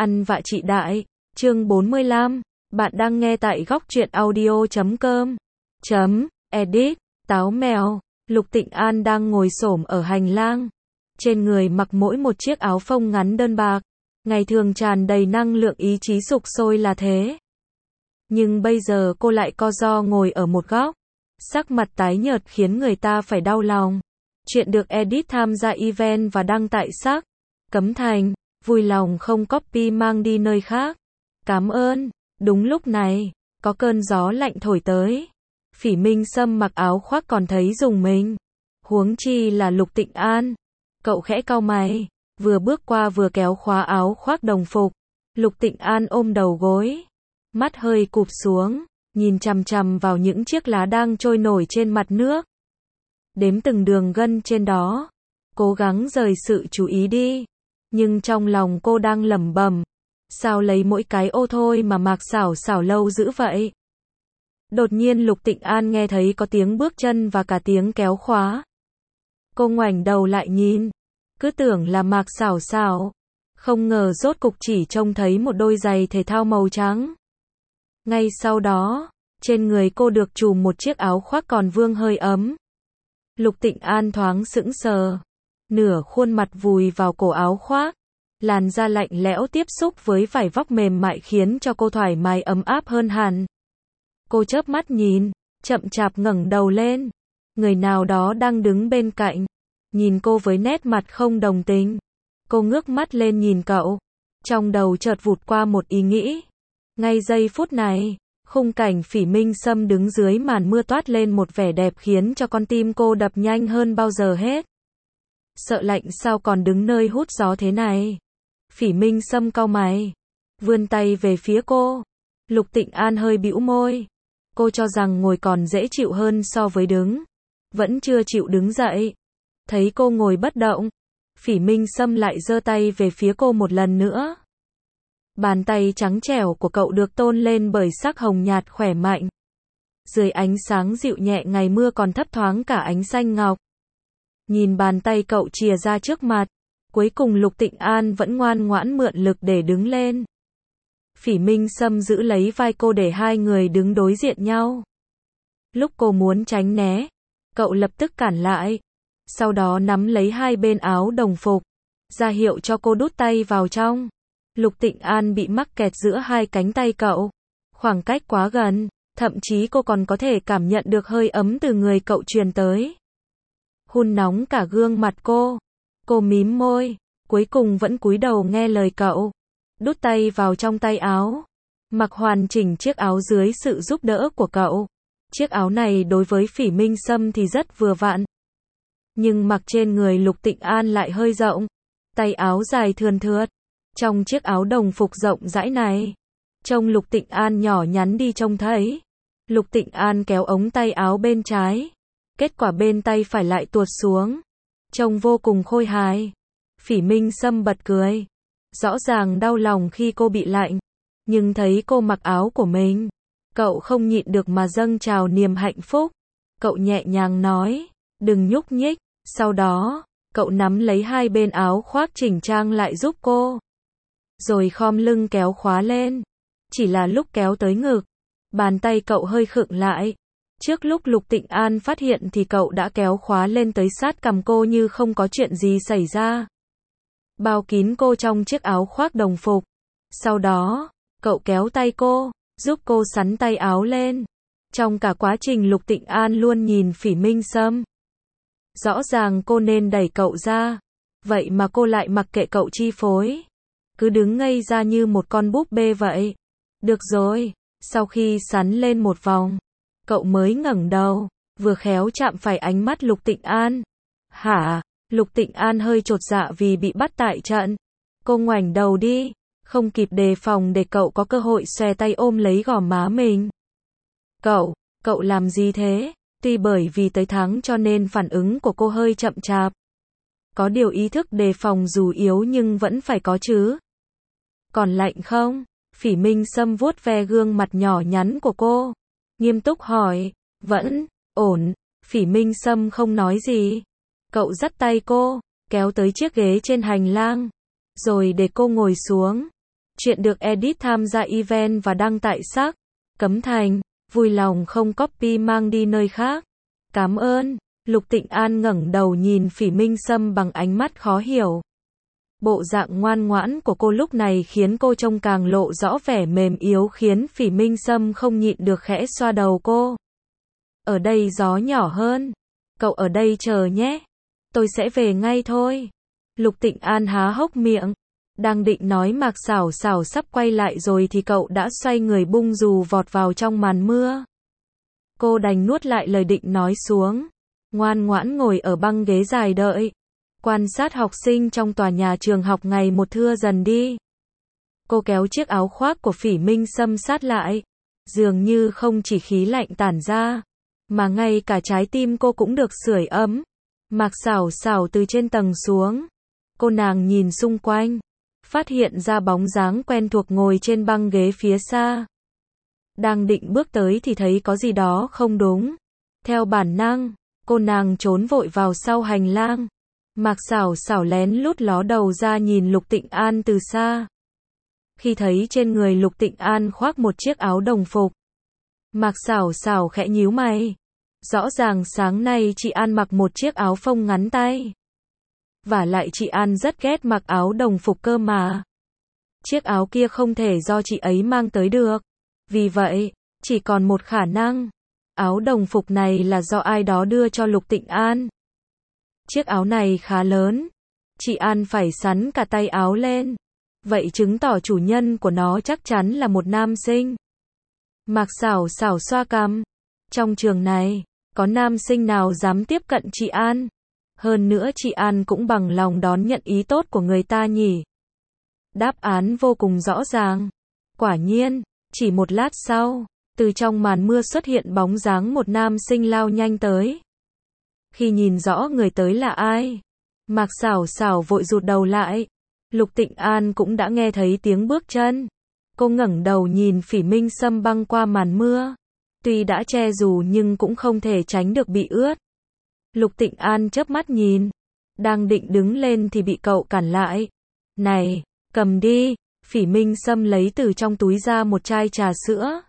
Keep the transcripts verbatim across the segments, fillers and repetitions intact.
Ăn vạ chị đại, chương bốn mươi lăm, bạn đang nghe tại góc truyện audio chấm com, chấm, edit, táo mèo, Lục Tịnh An đang ngồi xổm ở hành lang. Trên người mặc mỗi một chiếc áo phông ngắn đơn bạc, ngày thường tràn đầy năng lượng ý chí sục sôi là thế. Nhưng bây giờ cô lại co ro ngồi ở một góc, sắc mặt tái nhợt khiến người ta phải đau lòng. Chuyện được edit tham gia event và đăng tại sắc Cấm Thành, vui lòng không copy mang đi nơi khác. Cảm ơn. Đúng lúc này, có cơn gió lạnh thổi tới. Phỉ Minh Sâm mặc áo khoác còn thấy rùng mình. Huống chi là Lục Tịnh An. Cậu khẽ cau mày, vừa bước qua vừa kéo khóa áo khoác đồng phục. Lục Tịnh An ôm đầu gối, mắt hơi cụp xuống, nhìn chằm chằm vào những chiếc lá đang trôi nổi trên mặt nước. Đếm từng đường gân trên đó, cố gắng rời sự chú ý đi. Nhưng trong lòng cô đang lẩm bẩm, sao lấy mỗi cái ô thôi mà Mạc Xảo Xảo lâu dữ vậy? Đột nhiên Lục Tịnh An nghe thấy có tiếng bước chân và cả tiếng kéo khóa. Cô ngoảnh đầu lại nhìn, cứ tưởng là Mạc Xảo Xảo, không ngờ rốt cục chỉ trông thấy một đôi giày thể thao màu trắng. Ngay sau đó, trên người cô được trùm một chiếc áo khoác còn vương hơi ấm. Lục Tịnh An thoáng sững sờ, nửa khuôn mặt vùi vào cổ áo khoác, làn da lạnh lẽo tiếp xúc với vải vóc mềm mại khiến cho cô thoải mái ấm áp hơn hẳn. Cô chớp mắt nhìn, chậm chạp ngẩng đầu lên, người nào đó đang đứng bên cạnh, nhìn cô với nét mặt không đồng tình. Cô ngước mắt lên nhìn cậu, trong đầu chợt vụt qua một ý nghĩ. Ngay giây phút này, khung cảnh Phỉ Minh Sâm đứng dưới màn mưa toát lên một vẻ đẹp khiến cho con tim cô đập nhanh hơn bao giờ hết. Sợ lạnh sao còn đứng nơi hút gió thế này? Phỉ Minh Sâm cau mày, vươn tay về phía cô. Lục Tịnh An hơi bĩu môi. Cô cho rằng ngồi còn dễ chịu hơn so với đứng. Vẫn chưa chịu đứng dậy. Thấy cô ngồi bất động, Phỉ Minh Sâm lại giơ tay về phía cô một lần nữa. Bàn tay trắng trẻo của cậu được tôn lên bởi sắc hồng nhạt khỏe mạnh. Dưới ánh sáng dịu nhẹ ngày mưa còn thấp thoáng cả ánh xanh ngọc. Nhìn bàn tay cậu chìa ra trước mặt, cuối cùng Lục Tịnh An vẫn ngoan ngoãn mượn lực để đứng lên. Phỉ Minh Sâm giữ lấy vai cô để hai người đứng đối diện nhau. Lúc cô muốn tránh né, cậu lập tức cản lại. Sau đó nắm lấy hai bên áo đồng phục, ra hiệu cho cô đút tay vào trong. Lục Tịnh An bị mắc kẹt giữa hai cánh tay cậu. Khoảng cách quá gần, thậm chí cô còn có thể cảm nhận được hơi ấm từ người cậu truyền tới. Hun nóng cả gương mặt cô. Cô mím môi, cuối cùng vẫn cúi đầu nghe lời cậu. Đút tay vào trong tay áo, mặc hoàn chỉnh chiếc áo dưới sự giúp đỡ của cậu. Chiếc áo này đối với Phỉ Minh Sâm thì rất vừa vặn. Nhưng mặc trên người Lục Tịnh An lại hơi rộng. Tay áo dài thườn thượt. Trong chiếc áo đồng phục rộng rãi này, trông Lục Tịnh An nhỏ nhắn đi trông thấy. Lục Tịnh An kéo ống tay áo bên trái. Kết quả bên tay phải lại tuột xuống. Trông vô cùng khôi hài. Phỉ Minh Sâm bật cười. Rõ ràng đau lòng khi cô bị lạnh. Nhưng thấy cô mặc áo của mình, cậu không nhịn được mà dâng trào niềm hạnh phúc. Cậu nhẹ nhàng nói, đừng nhúc nhích. Sau đó, cậu nắm lấy hai bên áo khoác chỉnh trang lại giúp cô. Rồi khom lưng kéo khóa lên. Chỉ là lúc kéo tới ngực, bàn tay cậu hơi khựng lại. Trước lúc Lục Tịnh An phát hiện thì cậu đã kéo khóa lên tới sát cằm cô như không có chuyện gì xảy ra. Bao kín cô trong chiếc áo khoác đồng phục. Sau đó, cậu kéo tay cô, giúp cô xắn tay áo lên. Trong cả quá trình Lục Tịnh An luôn nhìn Phỉ Minh Sâm. Rõ ràng cô nên đẩy cậu ra. Vậy mà cô lại mặc kệ cậu chi phối. Cứ đứng ngây ra như một con búp bê vậy. Được rồi, sau khi sắn lên một vòng, cậu mới ngẩng đầu, vừa khéo chạm phải ánh mắt Lục Tịnh An. Hả? Lục Tịnh An hơi chột dạ vì bị bắt tại trận. Cô ngoảnh đầu đi, không kịp đề phòng để cậu có cơ hội xòe tay ôm lấy gò má mình. Cậu, cậu làm gì thế? Tuy bởi vì tới tháng cho nên phản ứng của cô hơi chậm chạp. Có điều ý thức đề phòng dù yếu nhưng vẫn phải có chứ. Còn lạnh không? Phỉ Minh Sâm vuốt ve gương mặt nhỏ nhắn của cô. Nghiêm túc hỏi. Vẫn, ổn. Phỉ Minh Sâm không nói gì. Cậu dắt tay cô, kéo tới chiếc ghế trên hành lang. Rồi để cô ngồi xuống. Chuyện được edit tham gia event và đăng tại sắc. Cấm Thành, vui lòng không copy mang đi nơi khác. Cảm ơn. Lục Tịnh An ngẩng đầu nhìn Phỉ Minh Sâm bằng ánh mắt khó hiểu. Bộ dạng ngoan ngoãn của cô lúc này khiến cô trông càng lộ rõ vẻ mềm yếu, khiến Phỉ Minh Sâm không nhịn được khẽ xoa đầu cô. Ở đây gió nhỏ hơn. Cậu ở đây chờ nhé. Tôi sẽ về ngay thôi. Lục Tịnh An há hốc miệng. Đang định nói Mạc Xảo Xảo sắp quay lại rồi thì cậu đã xoay người bung dù vọt vào trong màn mưa. Cô đành nuốt lại lời định nói xuống. Ngoan ngoãn ngồi ở băng ghế dài đợi. Quan sát học sinh trong tòa nhà trường học ngày một thưa dần đi. Cô kéo chiếc áo khoác của Phỉ Minh Sâm sát lại. Dường như không chỉ khí lạnh tản ra, mà ngay cả trái tim cô cũng được sưởi ấm. Mạc Xảo Xảo từ trên tầng xuống. Cô nàng nhìn xung quanh, phát hiện ra bóng dáng quen thuộc ngồi trên băng ghế phía xa. Đang định bước tới thì thấy có gì đó không đúng. Theo bản năng, cô nàng trốn vội vào sau hành lang. Mạc Xảo Xảo lén lút ló đầu ra nhìn Lục Tịnh An từ xa. Khi thấy trên người Lục Tịnh An khoác một chiếc áo đồng phục, Mạc Xảo Xảo khẽ nhíu mày. Rõ ràng sáng nay chị An mặc một chiếc áo phông ngắn tay. Vả lại chị An rất ghét mặc áo đồng phục cơ mà. Chiếc áo kia không thể do chị ấy mang tới được. Vì vậy, chỉ còn một khả năng. Áo đồng phục này là do ai đó đưa cho Lục Tịnh An. Chiếc áo này khá lớn. Chị An phải sắn cả tay áo lên. Vậy chứng tỏ chủ nhân của nó chắc chắn là một nam sinh. Mạc Xảo Xảo xoa cằm. Trong trường này, có nam sinh nào dám tiếp cận chị An? Hơn nữa chị An cũng bằng lòng đón nhận ý tốt của người ta nhỉ? Đáp án vô cùng rõ ràng. Quả nhiên, chỉ một lát sau, từ trong màn mưa xuất hiện bóng dáng một nam sinh lao nhanh tới. Khi nhìn rõ người tới là ai, Mạc Xảo Xảo vội rụt đầu lại. Lục Tịnh An cũng đã nghe thấy tiếng bước chân. Cô ngẩng đầu nhìn Phỉ Minh Sâm băng qua màn mưa. Tuy đã che dù nhưng cũng không thể tránh được bị ướt. Lục Tịnh An chớp mắt nhìn. Đang định đứng lên thì bị cậu cản lại. Này, cầm đi. Phỉ Minh Sâm lấy từ trong túi ra một chai trà sữa.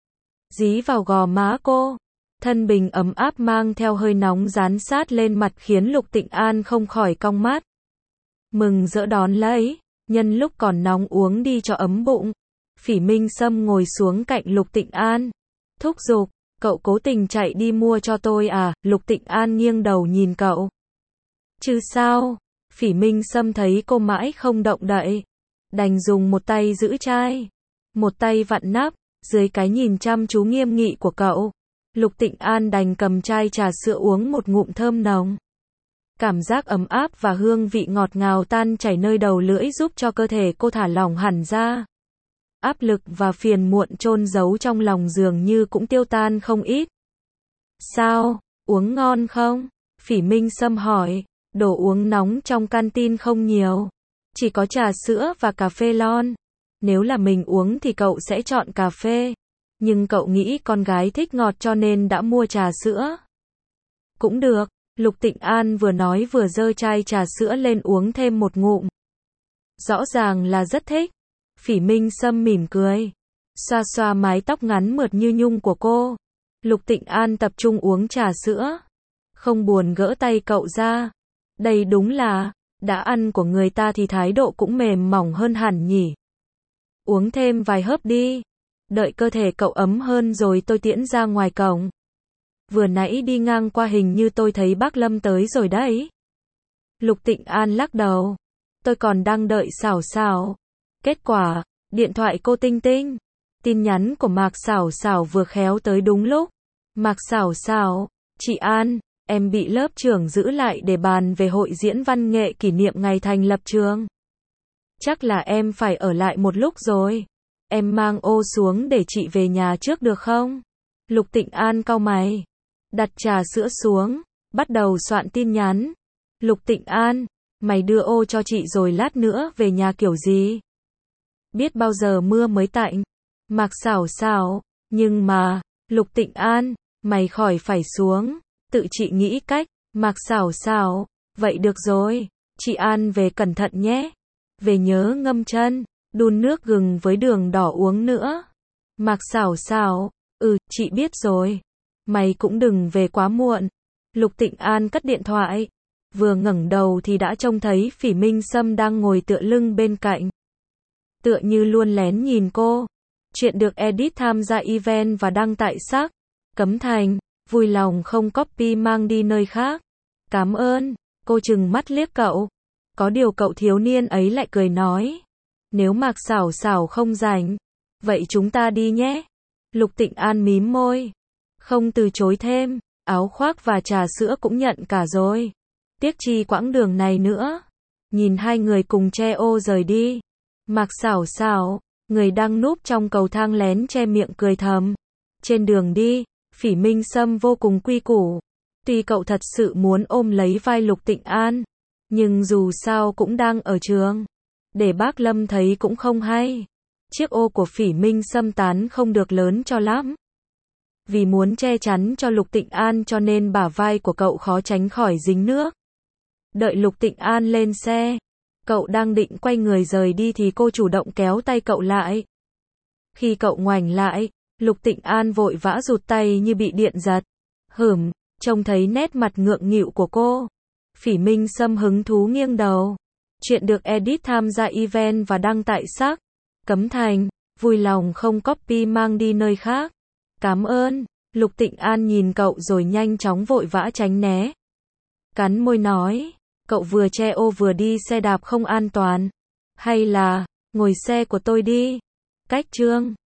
Dí vào gò má cô. Thân bình ấm áp mang theo hơi nóng dán sát lên mặt khiến Lục Tịnh An không khỏi cong mắt. Mừng rỡ đón lấy. Nhân lúc còn nóng uống đi cho ấm bụng. Phỉ Minh Sâm ngồi xuống cạnh Lục Tịnh An. Thúc giục, cậu cố tình chạy đi mua cho tôi à? Lục Tịnh An nghiêng đầu nhìn cậu. Chứ sao? Phỉ Minh Sâm thấy cô mãi không động đậy, đành dùng một tay giữ chai, một tay vặn nắp. Dưới cái nhìn chăm chú nghiêm nghị của cậu, Lục Tịnh An đành cầm chai trà sữa uống một ngụm thơm nồng. Cảm giác ấm áp và hương vị ngọt ngào tan chảy nơi đầu lưỡi giúp cho cơ thể cô thả lỏng hẳn ra. Áp lực và phiền muộn chôn giấu trong lòng dường như cũng tiêu tan không ít. Sao, uống ngon không? Phỉ Minh Sâm hỏi. Đồ uống nóng trong canteen không nhiều. Chỉ có trà sữa và cà phê lon. Nếu là mình uống thì cậu sẽ chọn cà phê. Nhưng cậu nghĩ con gái thích ngọt cho nên đã mua trà sữa. Cũng được. Lục Tịnh An vừa nói vừa giơ chai trà sữa lên uống thêm một ngụm. Rõ ràng là rất thích. Phỉ Minh Sâm mỉm cười, xoa xoa mái tóc ngắn mượt như nhung của cô. Lục Tịnh An tập trung uống trà sữa, không buồn gỡ tay cậu ra. Đây đúng là, đã ăn của người ta thì thái độ cũng mềm mỏng hơn hẳn nhỉ. Uống thêm vài hớp đi, đợi cơ thể cậu ấm hơn rồi tôi tiễn ra ngoài cổng. Vừa nãy đi ngang qua hình như tôi thấy bác Lâm tới rồi đấy. Lục Tịnh An lắc đầu, tôi còn đang đợi Xảo Xảo. Kết quả, điện thoại cô tinh tinh. Tin nhắn của Mạc Xảo Xảo vừa khéo tới đúng lúc. Mạc Xảo Xảo, chị An, em bị lớp trưởng giữ lại để bàn về hội diễn văn nghệ kỷ niệm ngày thành lập trường. Chắc là em phải ở lại một lúc rồi. Em mang ô xuống để chị về nhà trước được không? Lục Tịnh An cau mày, đặt trà sữa xuống, bắt đầu soạn tin nhắn. Lục Tịnh An, mày đưa ô cho chị rồi lát nữa về nhà kiểu gì? Biết bao giờ mưa mới tạnh. Mạc Xảo Xảo, nhưng mà, Lục Tịnh An, mày khỏi phải xuống, tự chị nghĩ cách. Mạc Xảo Xảo, vậy được rồi, chị An về cẩn thận nhé. Về nhớ ngâm chân. đun nước gừng với đường đỏ uống nữa. Mạc Sảo Sảo, ừ, chị biết rồi. Mày cũng đừng về quá muộn. Lục Tịnh An cất điện thoại. Vừa ngẩng đầu thì đã trông thấy Phỉ Minh Sâm đang ngồi tựa lưng bên cạnh. Tựa như luôn lén nhìn cô. Chuyện được edit tham gia event và đăng tại xác. Cấm Thành, vui lòng không copy mang đi nơi khác. Cảm ơn, cô trừng mắt liếc cậu. Có điều cậu thiếu niên ấy lại cười nói. Nếu Mạc Sảo Sảo không rảnh, vậy chúng ta đi nhé. Lục Tịnh An mím môi. Không từ chối thêm, áo khoác và trà sữa cũng nhận cả rồi. Tiếc chi quãng đường này nữa. Nhìn hai người cùng che ô rời đi. Mạc Sảo Sảo, người đang núp trong cầu thang lén che miệng cười thầm. Trên đường đi, Phỉ Minh Sâm vô cùng quy củ. Tuy cậu thật sự muốn ôm lấy vai Lục Tịnh An, nhưng dù sao cũng đang ở trường. Để bác Lâm thấy cũng không hay. Chiếc ô của Phỉ Minh Sâm tán không được lớn cho lắm. Vì muốn che chắn cho Lục Tịnh An cho nên bả vai của cậu khó tránh khỏi dính nước. Đợi Lục Tịnh An lên xe, cậu đang định quay người rời đi thì cô chủ động kéo tay cậu lại. Khi cậu ngoảnh lại, Lục Tịnh An vội vã rụt tay như bị điện giật. Hửm, trông thấy nét mặt ngượng nghịu của cô. Phỉ Minh Sâm hứng thú nghiêng đầu. Chuyện được edit tham gia event và đăng tại xác. Cấm Thành, vui lòng không copy mang đi nơi khác. Cảm ơn, Lục Tịnh An nhìn cậu rồi nhanh chóng vội vã tránh né. Cắn môi nói, cậu vừa che ô vừa đi xe đạp không an toàn. Hay là, ngồi xe của tôi đi. Cách chương